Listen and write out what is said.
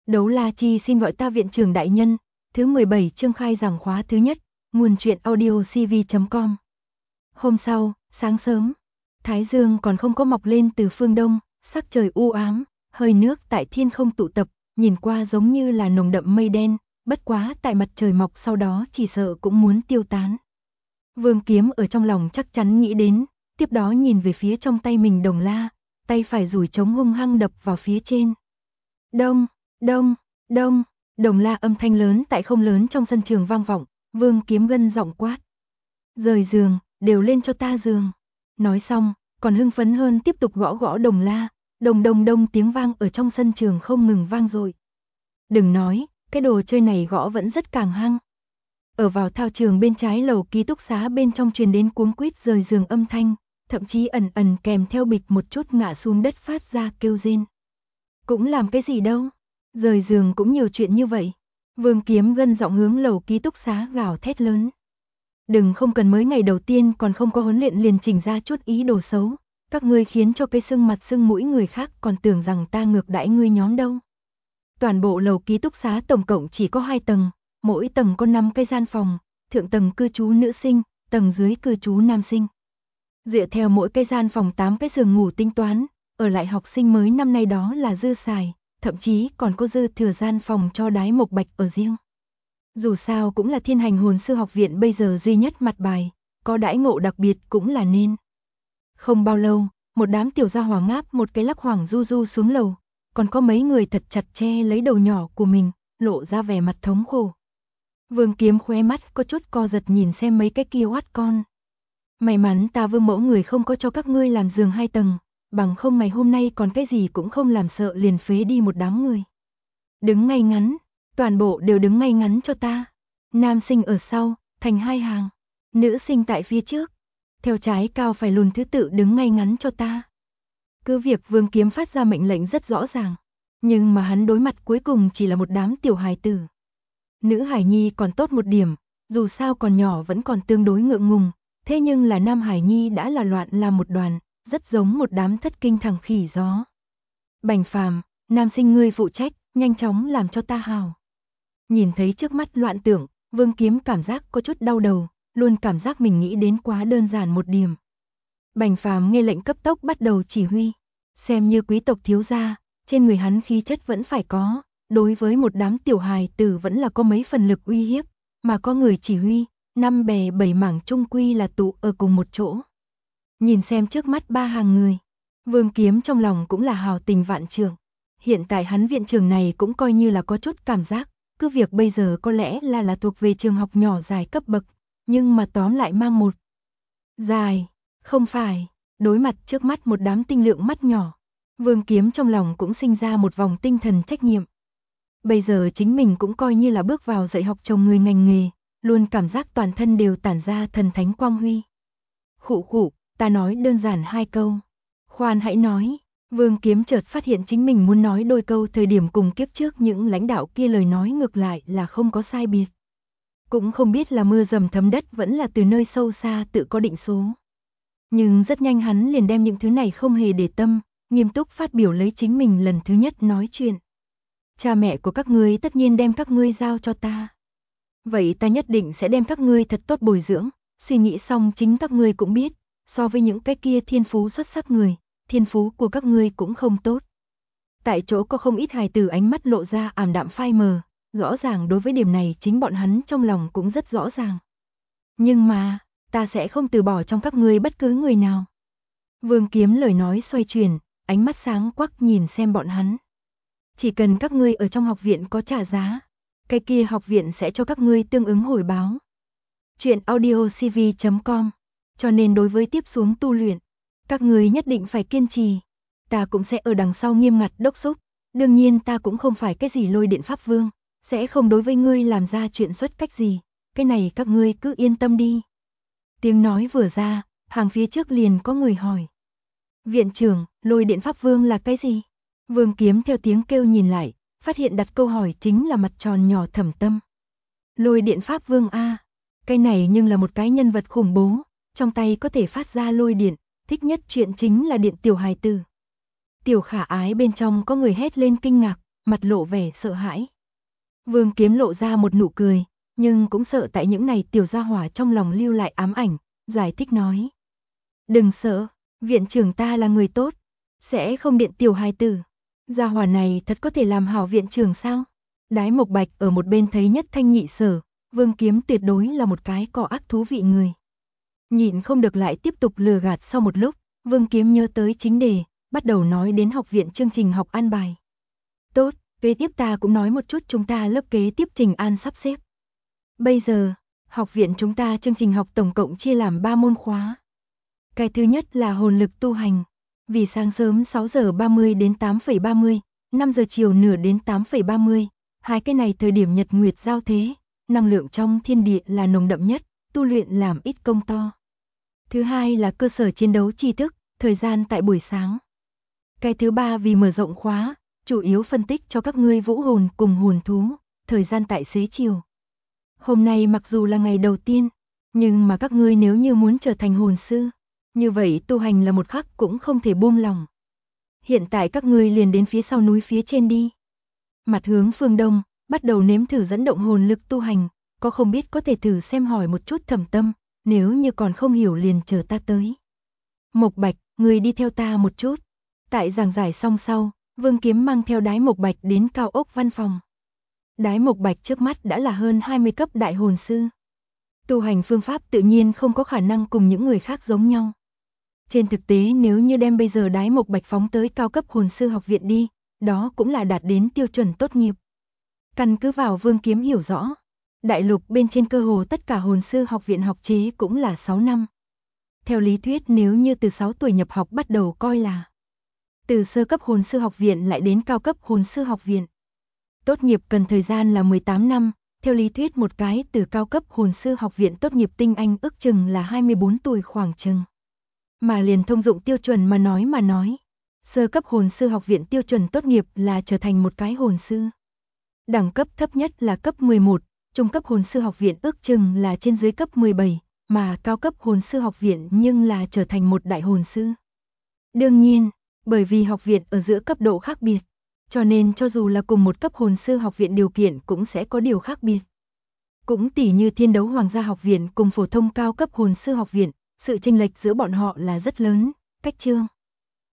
Đấu La Chi xin gọi ta viện trưởng đại nhân. Thứ 17 chương khai giảng khóa thứ nhất. Nguồn truyện audio cv.com. Hôm sau, sáng sớm, Thái Dương còn không có mọc lên từ phương đông, sắc trời u ám, hơi nước tại thiên không tụ tập, nhìn qua giống như là nồng đậm mây đen, bất quá tại mặt trời mọc sau đó chỉ sợ cũng muốn tiêu tán. Vương Kiếm ở trong lòng chắc chắn nghĩ đến, tiếp đó nhìn về phía trong tay mình đồng la, tay phải duỗi trống hung hăng đập vào phía trên. Đông, đông, đông, đồng la âm thanh lớn tại không lớn trong sân trường vang vọng, Vương Kiếm gân giọng quát. Rời giường, đều lên cho ta giường. Nói xong, còn hưng phấn hơn tiếp tục gõ gõ đồng la, đồng đồng đông tiếng vang ở trong sân trường không ngừng vang dội. Đừng nói, cái đồ chơi này gõ vẫn rất càng hăng. Ở vào thao trường bên trái lầu ký túc xá bên trong truyền đến cuống quýt rời giường âm thanh, thậm chí ẩn ẩn kèm theo bịch một chút ngã xuống đất phát ra kêu rên. Cũng làm cái gì đâu, rời giường cũng nhiều chuyện như vậy. Vương Kiếm gân giọng hướng lầu ký túc xá gào thét lớn. Đừng không cần mới ngày đầu tiên còn không có huấn luyện liền chỉnh ra chút ý đồ xấu, các ngươi khiến cho cái sưng mặt sưng mũi người khác còn tưởng rằng ta ngược đãi ngươi nhóm đâu. Toàn bộ lầu ký túc xá tổng cộng chỉ có 2 tầng, mỗi tầng có 5 cái gian phòng, thượng tầng cư trú nữ sinh, tầng dưới cư trú nam sinh. Dựa theo mỗi cái gian phòng 8 cái giường ngủ tính toán, ở lại học sinh mới năm nay đó là dư xài, thậm chí còn có dư thừa gian phòng cho đái mộc bạch ở riêng. Dù sao cũng là Thiên Hành Hồn Sư học viện bây giờ duy nhất mặt bài, có đãi ngộ đặc biệt cũng là nên. Không bao lâu, một đám tiểu gia hỏa ngáp một cái lắc hoảng du du xuống lầu, còn có mấy người thật chặt che lấy đầu nhỏ của mình, lộ ra vẻ mặt thống khổ. Vương Kiếm khóe mắt có chút co giật nhìn xem mấy cái kia oát con. May mắn ta Vương mẫu người không có cho các ngươi làm giường 2 tầng, bằng không ngày hôm nay còn cái gì cũng không làm sợ liền phế đi một đám người. Đứng ngay ngắn, toàn bộ đều đứng ngay ngắn cho ta. Nam sinh ở sau, thành 2 hàng, nữ sinh tại phía trước. Theo trái cao phải lùn thứ tự đứng ngay ngắn cho ta. Cứ việc Vương Kiếm phát ra mệnh lệnh rất rõ ràng, nhưng mà hắn đối mặt cuối cùng chỉ là một đám tiểu hài tử. Nữ hải nhi còn tốt một điểm, dù sao còn nhỏ vẫn còn tương đối ngượng ngùng, thế nhưng là nam hải nhi đã là loạn làm một đoàn, rất giống một đám thất kinh thằng khỉ gió. Bành Phàm, nam sinh ngươi phụ trách, nhanh chóng làm cho ta hào. Nhìn thấy trước mắt loạn tưởng, Vương Kiếm cảm giác có chút đau đầu, luôn cảm giác mình nghĩ đến quá đơn giản một điểm. Bành Phàm nghe lệnh cấp tốc bắt đầu chỉ huy, xem như quý tộc thiếu gia, trên người hắn khí chất vẫn phải có, đối với một đám tiểu hài tử vẫn là có mấy phần lực uy hiếp, mà có người chỉ huy, 5 bè 7 mảng chung quy là tụ ở cùng một chỗ. Nhìn xem trước mắt 3 hàng người, Vương Kiếm trong lòng cũng là hào tình vạn trượng. Hiện tại hắn viện trường này cũng coi như là có chút cảm giác, cứ việc bây giờ có lẽ là thuộc về trường học nhỏ dài cấp bậc, nhưng mà tóm lại mang một dài, không phải, đối mặt trước mắt một đám tinh lượng mắt nhỏ, Vương Kiếm trong lòng cũng sinh ra một vòng tinh thần trách nhiệm. Bây giờ chính mình cũng coi như là bước vào dạy học chồng người ngành nghề, luôn cảm giác toàn thân đều tản ra thần thánh quang huy. Khụ khụ, ta nói đơn giản 2 câu. Khoan hãy nói. Vương Kiếm chợt phát hiện chính mình muốn nói đôi câu thời điểm cùng kiếp trước những lãnh đạo kia lời nói ngược lại là không có sai biệt. Cũng không biết là mưa dầm thấm đất vẫn là từ nơi sâu xa tự có định số. Nhưng rất nhanh hắn liền đem những thứ này không hề để tâm, nghiêm túc phát biểu lấy chính mình lần thứ nhất nói chuyện. Cha mẹ của các ngươi tất nhiên đem các ngươi giao cho ta. Vậy ta nhất định sẽ đem các ngươi thật tốt bồi dưỡng, suy nghĩ xong chính các ngươi cũng biết, so với những cái kia thiên phú xuất sắc người, thiên phú của các ngươi cũng không tốt. Tại chỗ có không ít hài tử ánh mắt lộ ra ảm đạm phai mờ, rõ ràng đối với điểm này chính bọn hắn trong lòng cũng rất rõ ràng. Nhưng mà, ta sẽ không từ bỏ trong các ngươi bất cứ người nào. Vương Kiếm lời nói xoay chuyển, ánh mắt sáng quắc nhìn xem bọn hắn. Chỉ cần các ngươi ở trong học viện có trả giá, cái kia học viện sẽ cho các ngươi tương ứng hồi báo. Chuyện audio cv.com. Cho nên đối với tiếp xuống tu luyện, các ngươi nhất định phải kiên trì. Ta cũng sẽ ở đằng sau nghiêm ngặt đốc thúc. Đương nhiên ta cũng không phải cái gì lôi điện pháp vương, sẽ không đối với ngươi làm ra chuyện xuất cách gì. Cái này các ngươi cứ yên tâm đi. Tiếng nói vừa ra, hàng phía trước liền có người hỏi. Viện trưởng, lôi điện pháp vương là cái gì? Vương Kiếm theo tiếng kêu nhìn lại, phát hiện đặt câu hỏi chính là mặt tròn nhỏ Thẩm Tâm. Lôi điện pháp vương a, cái này nhưng là một cái nhân vật khủng bố, trong tay có thể phát ra lôi điện, thích nhất chuyện chính là điện tiểu hài tử. Tiểu Khả Ái bên trong có người hét lên kinh ngạc, mặt lộ vẻ sợ hãi. Vương Kiếm lộ ra một nụ cười, nhưng cũng sợ tại những này tiểu gia hỏa trong lòng lưu lại ám ảnh, giải thích nói. Đừng sợ, viện trưởng ta là người tốt, sẽ không điện tiểu hài tử. Gia hỏa này thật có thể làm hảo viện trưởng sao? Đái Mộc Bạch ở một bên thấy nhất thanh nhị sở, Vương Kiếm tuyệt đối là một cái cỏ ác thú vị người. Nhịn không được lại tiếp tục lừa gạt. Sau một lúc, Vương Kiếm nhớ tới chính đề, bắt đầu nói đến học viện chương trình học an bài. Tốt, kế tiếp ta cũng nói một chút chúng ta lớp kế tiếp trình an sắp xếp. Bây giờ, học viện chúng ta chương trình học tổng cộng chia làm 3 môn khóa. Cái thứ nhất là hồn lực tu hành, vì sáng sớm 6 giờ 30 đến 8:30, 5 giờ chiều nửa đến 8:30, hai cái này thời điểm nhật nguyệt giao thế, năng lượng trong thiên địa là nồng đậm nhất, tu luyện làm ít công to. Thứ hai là cơ sở chiến đấu tri thức, thời gian tại buổi sáng. Cái thứ ba vì mở rộng khóa, chủ yếu phân tích cho các ngươi vũ hồn cùng hồn thú, thời gian tại xế chiều. Hôm nay mặc dù là ngày đầu tiên, nhưng mà các ngươi nếu như muốn trở thành hồn sư, như vậy tu hành là một khắc cũng không thể buông lòng. Hiện tại các ngươi liền đến phía sau núi phía trên đi. Mặt hướng phương đông, bắt đầu nếm thử dẫn động hồn lực tu hành, có không biết có thể thử xem hỏi một chút Thẩm Tâm, nếu như còn không hiểu liền chờ ta tới. Mộc Bạch, người đi theo ta một chút. Tại giảng giải xong sau, Vương Kiếm mang theo Đái Mộc Bạch đến cao ốc văn phòng. Đái Mộc Bạch trước mắt đã là hơn 20 cấp đại hồn sư. Tu hành phương pháp tự nhiên không có khả năng cùng những người khác giống nhau. Trên thực tế nếu như đem bây giờ Đái Mộc Bạch phóng tới cao cấp hồn sư học viện đi, đó cũng là đạt đến tiêu chuẩn tốt nghiệp. Căn cứ vào Vương Kiếm hiểu rõ, đại lục bên trên cơ hồ tất cả hồn sư học viện học chế cũng là 6 năm. Theo lý thuyết nếu như từ 6 tuổi nhập học bắt đầu coi là từ sơ cấp hồn sư học viện lại đến cao cấp hồn sư học viện. Tốt nghiệp cần thời gian là 18 năm, theo lý thuyết một cái từ cao cấp hồn sư học viện tốt nghiệp tinh anh ước chừng là 24 tuổi khoảng chừng. Mà liền thông dụng tiêu chuẩn mà nói, sơ cấp hồn sư học viện tiêu chuẩn tốt nghiệp là trở thành một cái hồn sư. Đẳng cấp thấp nhất là cấp 11, trung cấp hồn sư học viện ước chừng là trên dưới cấp 17, mà cao cấp hồn sư học viện nhưng là trở thành một đại hồn sư. Đương nhiên, bởi vì học viện ở giữa cấp độ khác biệt, cho nên cho dù là cùng một cấp hồn sư học viện điều kiện cũng sẽ có điều khác biệt. Cũng tỉ như Thiên Đấu Hoàng gia học viện cùng phổ thông cao cấp hồn sư học viện, sự chênh lệch giữa bọn họ là rất lớn, cách chương.